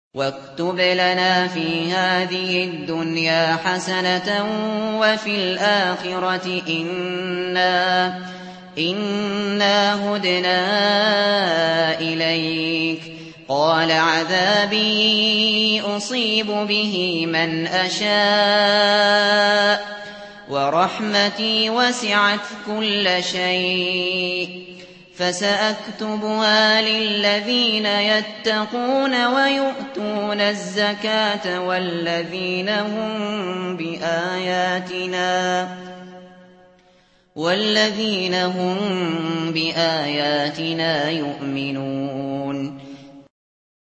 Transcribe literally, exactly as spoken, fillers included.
وَاكْتُبْ لَنَا فِي هَٰذِهِ الدُّنْيَا حَسَنَةً وَفِي الْآخِرَةِ إِنَّا إِنَّا هُدْنَا إِلَيْكَ ۚ قَالَ عَذَابِي أُصِيبُ بِهِ مَنْ أَشَاءُ ۖ وَرَحْمَتِي وَسِعَتْ كُلَّ شَيْءٍ ۚ فَسَأَكْتُبُهَا لِلَّذِينَ يَتَّقُونَ وَيُؤْتُونَ الزَّكَاةَ وَالَّذِينَ هُم بِآيَاتِنَا يُؤْمِنُونَ